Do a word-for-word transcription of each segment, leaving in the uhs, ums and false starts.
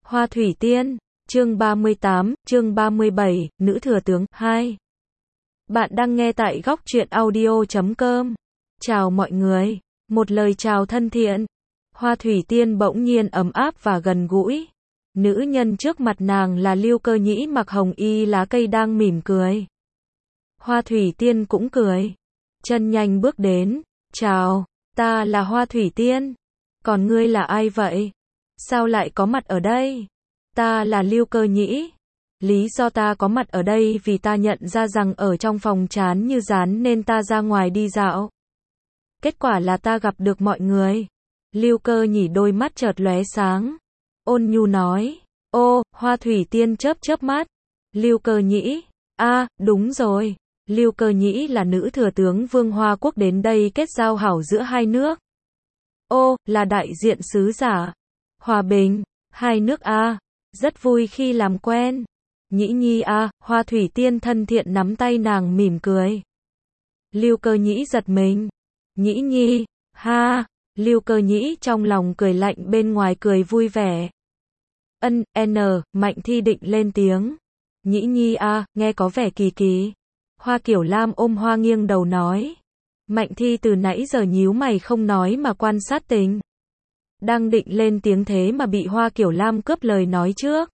Hoa Thủy Tiên, chương ba mươi tám, chương ba mươi bảy, Nữ Thừa Tướng, hai. Bạn đang nghe tại góc truyện audio chấm com. Chào mọi người. Một lời chào thân thiện. Hoa Thủy Tiên bỗng nhiên ấm áp và gần gũi. Nữ nhân trước mặt nàng là Lưu Cơ Nhĩ mặc hồng y lá cây đang mỉm cười. Hoa Thủy Tiên cũng cười. Chân nhanh bước đến. Chào, ta là Hoa Thủy Tiên. Còn ngươi là ai vậy? Sao lại có mặt ở đây? Ta là Lưu Cơ Nhĩ. Lý do ta có mặt ở đây vì ta nhận ra rằng ở trong phòng chán như rán nên ta ra ngoài đi dạo. Kết quả là ta gặp được mọi người. Lưu Cơ Nhĩ đôi mắt chợt lóe sáng. Ôn nhu nói. Ô, Hoa Thủy Tiên chớp chớp mắt. Lưu Cơ Nhĩ. A, đúng rồi. Lưu Cơ Nhĩ là nữ thừa tướng Vương Hoa Quốc đến đây kết giao hảo giữa hai nước. Ô, là đại diện sứ giả. Hòa bình, hai nước A. Rất vui khi làm quen. Nhĩ Nhi A, Hoa Thủy Tiên thân thiện nắm tay nàng mỉm cười. Lưu Cơ Nhĩ giật mình. Nhĩ Nhi, ha. Lưu Cơ Nhĩ trong lòng cười lạnh bên ngoài cười vui vẻ. Ân, N, Mạnh Thi định lên tiếng. Nhĩ Nhi A, nghe có vẻ kỳ kỳ. Hoa Kiểu Lam ôm hoa nghiêng đầu nói. Mạnh Thi từ nãy giờ nhíu mày không nói mà quan sát tình. Đang định lên tiếng thế mà bị Hoa Kiểu Lam cướp lời nói trước.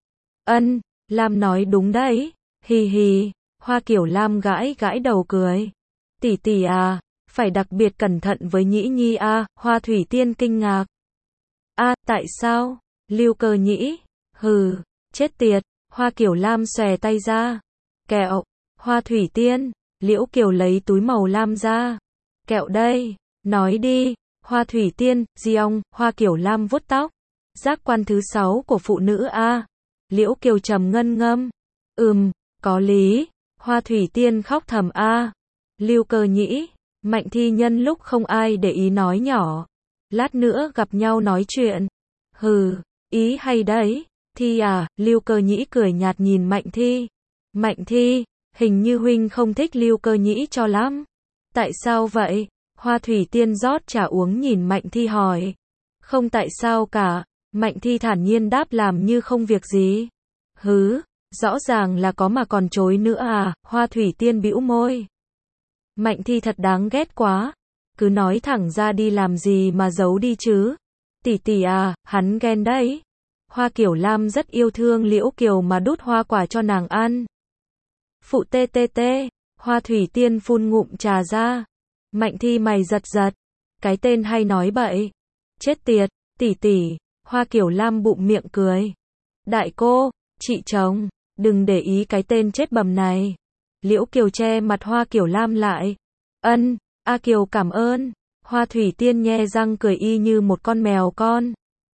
Ân, Lam nói đúng đấy. Hì hì. Hoa Kiểu Lam gãi gãi đầu cười. Tỷ tỷ à, phải đặc biệt cẩn thận với Nhĩ Nhi a. Hoa Thủy Tiên kinh ngạc. A, tại sao? Lưu Cơ Nhĩ. Hừ, chết tiệt. Hoa Kiểu Lam xòe tay ra. Kẹo. Hoa Thủy Tiên. Liễu Kiều lấy túi màu lam ra. Kẹo đây. Nói đi. Hoa Thủy Tiên, Diong, Hoa Kiểu Lam vuốt tóc. Giác quan thứ sáu của phụ nữ a. Liễu Kiều trầm ngân ngâm. Ừm, có lý. Hoa Thủy Tiên khóc thầm a. Lưu Cơ Nhĩ. Mạnh Thi nhân lúc không ai để ý nói nhỏ. Lát nữa gặp nhau nói chuyện. Hừ, ý hay đấy. Thi à, Lưu Cơ Nhĩ cười nhạt nhìn Mạnh Thi. Mạnh Thi, hình như huynh không thích Lưu Cơ Nhĩ cho lắm. Tại sao vậy? Hoa Thủy Tiên rót trà uống nhìn Mạnh Thi hỏi. Không tại sao cả. Mạnh Thi thản nhiên đáp làm như không việc gì. Hứ, rõ ràng là có mà còn chối nữa à. Hoa Thủy Tiên bĩu môi. Mạnh Thi thật đáng ghét quá. Cứ nói thẳng ra đi làm gì mà giấu đi chứ. Tỷ tỷ à, hắn ghen đấy. Hoa Kiểu Lam rất yêu thương Liễu Kiều mà đút hoa quả cho nàng ăn. Phụ tê tê tê. Hoa Thủy Tiên phun ngụm trà ra. Mạnh Thi mày giật giật. Cái tên hay nói bậy. Chết tiệt, tỷ tỷ. Hoa Kiểu Lam bụng miệng cười. Đại cô, chị chồng, đừng để ý cái tên chết bầm này. Liễu Kiều che mặt Hoa Kiểu Lam lại. Ân, A Kiều cảm ơn. Hoa Thủy Tiên nhe răng cười y như một con mèo con.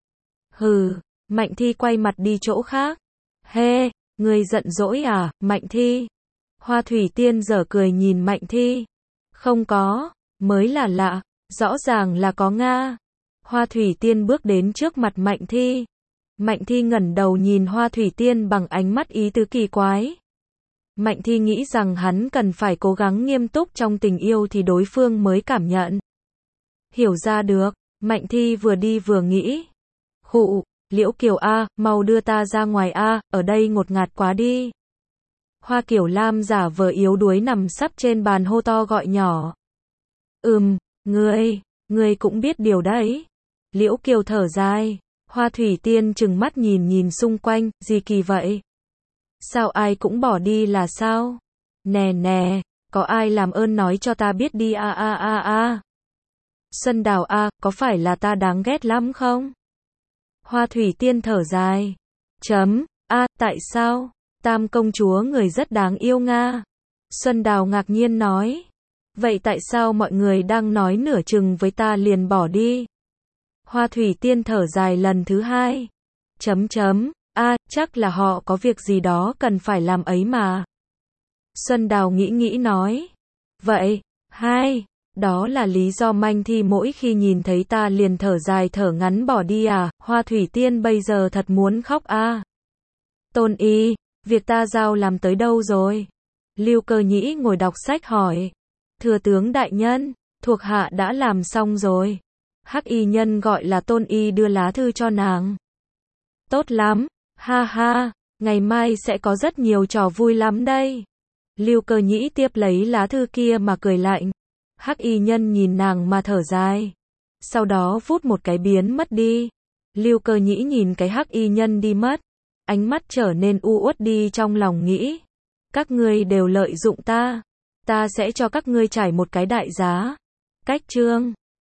Hừ, Mạnh Thi quay mặt đi chỗ khác. Hê, người giận dỗi à, Mạnh Thi? Hoa Thủy Tiên giở cười nhìn Mạnh Thi. Không có, mới là lạ, rõ ràng là có Nga. Hoa Thủy Tiên bước đến trước mặt Mạnh Thi. Mạnh Thi ngẩng đầu nhìn Hoa Thủy Tiên bằng ánh mắt ý tứ kỳ quái. Mạnh Thi nghĩ rằng hắn cần phải cố gắng nghiêm túc trong tình yêu thì đối phương mới cảm nhận. Hiểu ra được, Mạnh Thi vừa đi vừa nghĩ. Khụ, Liễu Kiều a, mau đưa ta ra ngoài a, ở đây ngột ngạt quá đi. Hoa Kiểu Lam giả vờ yếu đuối nằm sấp trên bàn hô to gọi nhỏ. Ừm, ngươi, ngươi cũng biết điều đấy. Liễu Kiều thở dài. Hoa Thủy Tiên trừng mắt nhìn nhìn xung quanh, gì kỳ vậy? Sao ai cũng bỏ đi là sao? Nè nè, có ai làm ơn nói cho ta biết đi a a a a. Xuân Đào a, có phải là ta đáng ghét lắm không? Hoa Thủy Tiên thở dài. Chấm, a, tại sao? Tam công chúa người rất đáng yêu Nga. Xuân Đào ngạc nhiên nói. Vậy tại sao mọi người đang nói nửa chừng với ta liền bỏ đi? Hoa Thủy Tiên thở dài lần thứ hai. Chấm chấm, a, chắc là họ có việc gì đó cần phải làm ấy mà. Xuân Đào nghĩ nghĩ nói. Vậy, hai, đó là lý do Mạnh Thi mỗi khi nhìn thấy ta liền thở dài thở ngắn bỏ đi à? Hoa Thủy Tiên bây giờ thật muốn khóc a. Tôn Y, việc ta giao làm tới đâu rồi? Lưu Cơ Nhĩ ngồi đọc sách hỏi. Thừa tướng đại nhân, thuộc hạ đã làm xong rồi. Hắc y nhân gọi là Tôn Y đưa lá thư cho nàng. Tốt lắm, ha ha, ngày mai sẽ có rất nhiều trò vui lắm đây. Lưu Cơ Nhĩ tiếp lấy lá thư kia mà cười lạnh. Hắc y nhân nhìn nàng mà thở dài. Sau đó vút một cái biến mất đi. Lưu Cơ Nhĩ nhìn cái hắc y nhân đi mất. Ánh mắt trở nên u uất đi trong lòng nghĩ. Các ngươi đều lợi dụng ta. Ta sẽ cho các ngươi trải một cái đại giá. Cách chương